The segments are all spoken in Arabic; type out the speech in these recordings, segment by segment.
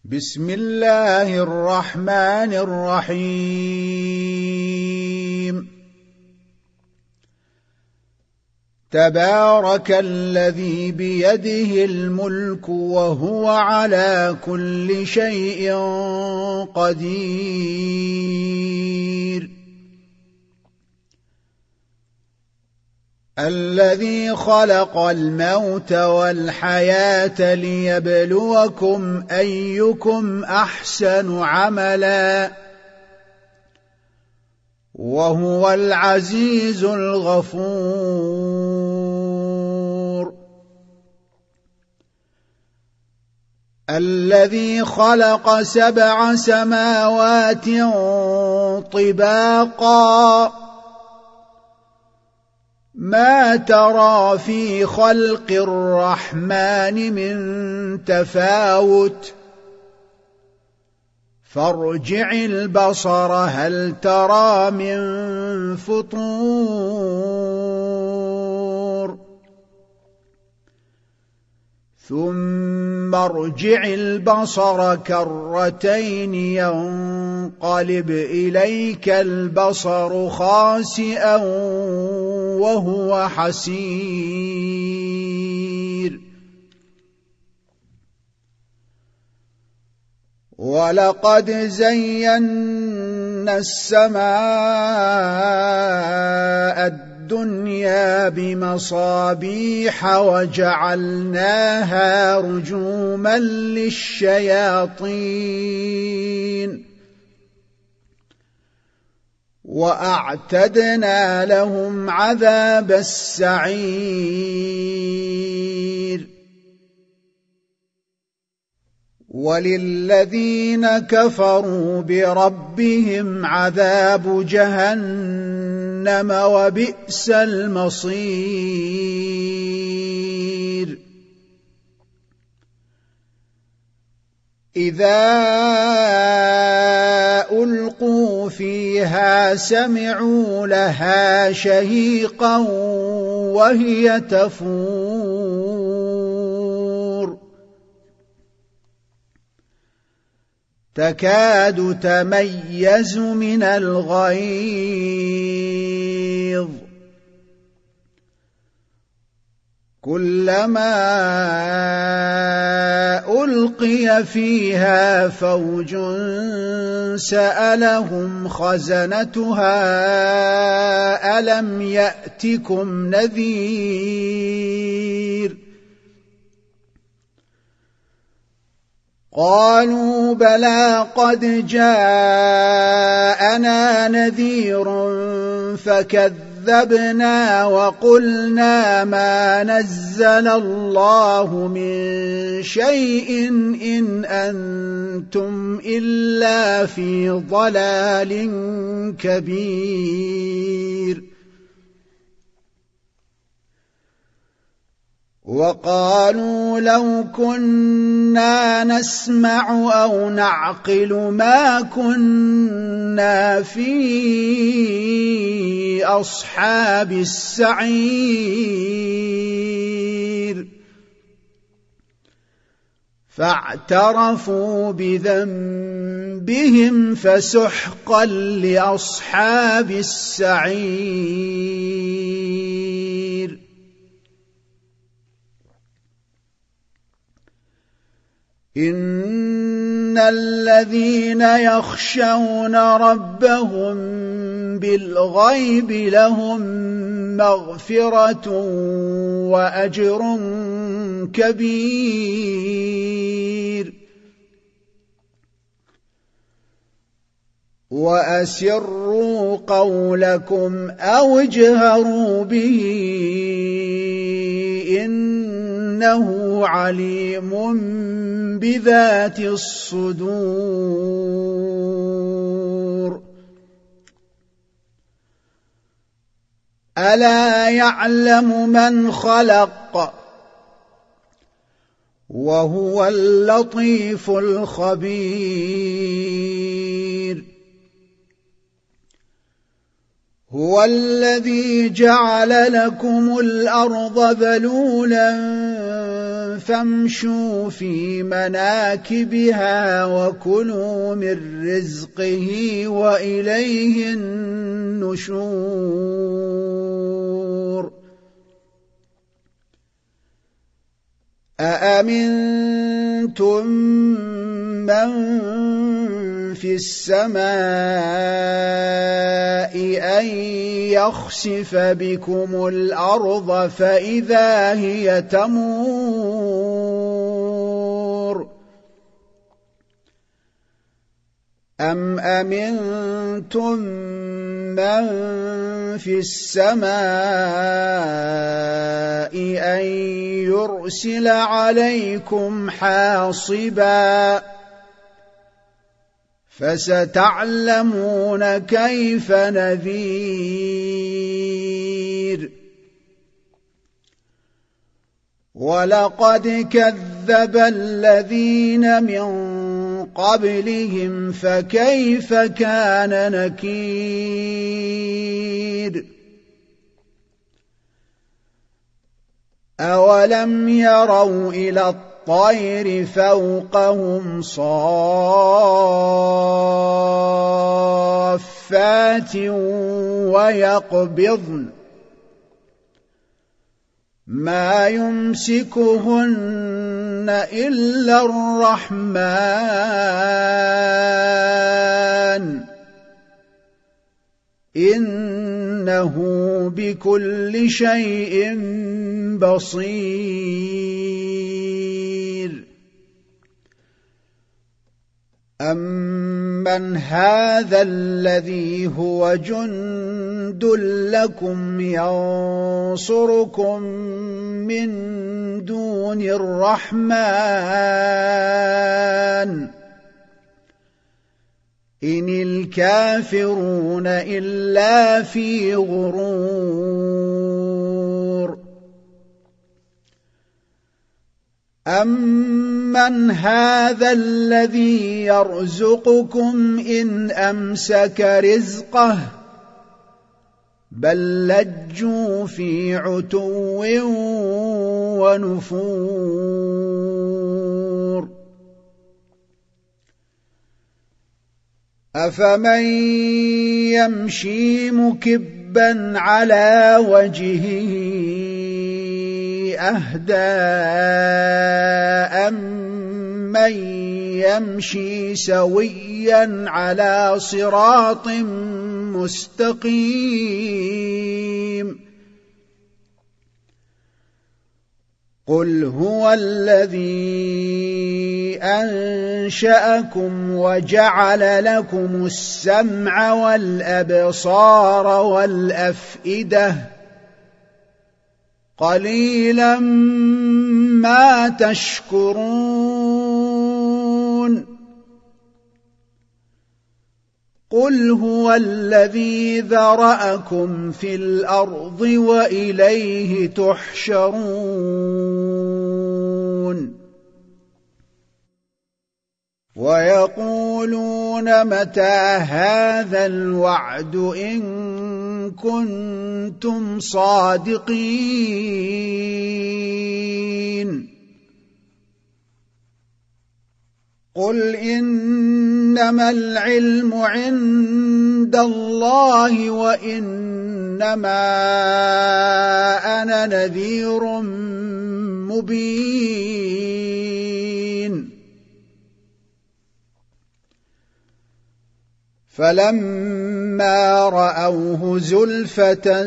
بسم الله الرحمن الرحيم. تبارك الذي بيده الملك وهو على كل شيء قدير. الذي خلق الموت والحياة ليبلوكم أيكم أحسن عملا وهو العزيز الغفور. الذي خلق 7 سماوات طباقا ما ترى في خلق الرحمن من تفاوت فارجع البصر هل ترى من فطور ثم ارجع البصر كرتين ينقلب إليك البصر خاسئا وهو حسير. ولقد زينا السماء الدنيا بمصابيح وجعلناها رجوما للشياطين وأعتدنا لهم عذاب السعير. وللذين كفروا بربهم عذاب جهنم وبئس المصير. إذا ألقوا فيها سمعوا لها شهيقا وهي تفور تكاد تميز من الغيظ كلما ألقي فيها فوج سألهم خزنتها ألم يأتكم نذير قالوا بلى قد جاءنا نذير فكذبنا وقلنا ما نزل الله من شيء إن أنتم إلا في ضلال كبير. وقالوا لو كنا نسمع أو نعقل ما كنا في أصحاب السعير فاعترفوا بذنبهم فسحقا لأصحاب السعير. إن الذين يخشون ربهم بالغيب لهم مغفرة وأجر كبير. وأسروا قولكم أو اجهروا به إنه عليم بذات الصدور. ألا يعلم من خلق وهو اللطيف الخبير. هو الذي جعل لكم الأرض ذلولا فامشوا في مناكبها وكلوا من رزقه وإليه النشور أأمنتم من في السماء أن يخسف بكم الأرض فإذا هي تمور أم أمنتم من في السماء أن يرسل عليكم حاصبا فستعلمون كيف نذير ولقد كذب الذين من قبلهم فكيف كان نكير أولم يروا إلى الطير فوقهم صافات ويقبضن ما يمسكهن إلا الرحمن إنه بكل شيء بصير أمن هذا الذي هو جند لكم ينصركم من دون الرحمن إن الكافرون إلا في غرور أمن هذا الذي يرزقكم إن أمسك رزقه بل لجوا في عتو ونفور أفمن يمشي مكبا على وجهه أهدى أمن يمشي سويا على صراط مستقيم قل هو الذي أنشأكم وجعل لكم السمع والأبصار والأفئدة قليلا ما تشكرون قل هو الذي ذرأكم في الأرض وإليه تحشرون ويقولون متى هذا الوعد إن كنتم صادقين قل إنما العلم عند الله وإنما أنا نذير مبين فلما رأوه زلفة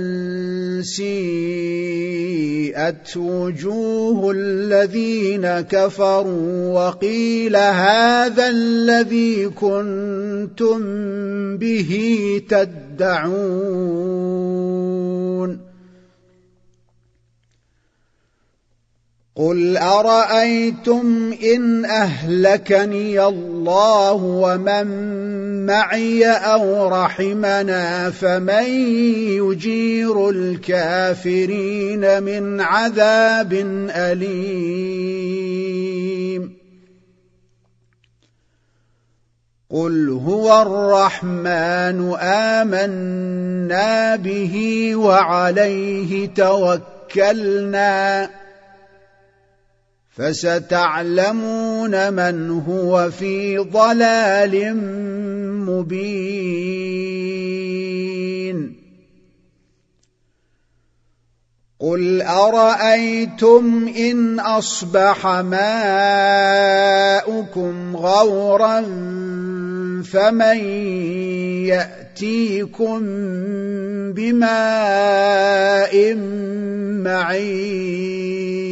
سيئت وجوه الذين كفروا وقيل هذا الذي كنتم به تدعون قل أرأيتم إن أهلكني الله ومن معي أو رحمنا فمن يجير الكافرين من عذاب أليم قل هو الرحمن آمنا به وعليه توكلنا فستعلمون من هو في ضلال مبين قل أرأيتم إن أصبح ماؤكم غورا فمن يأتيكم بماء معين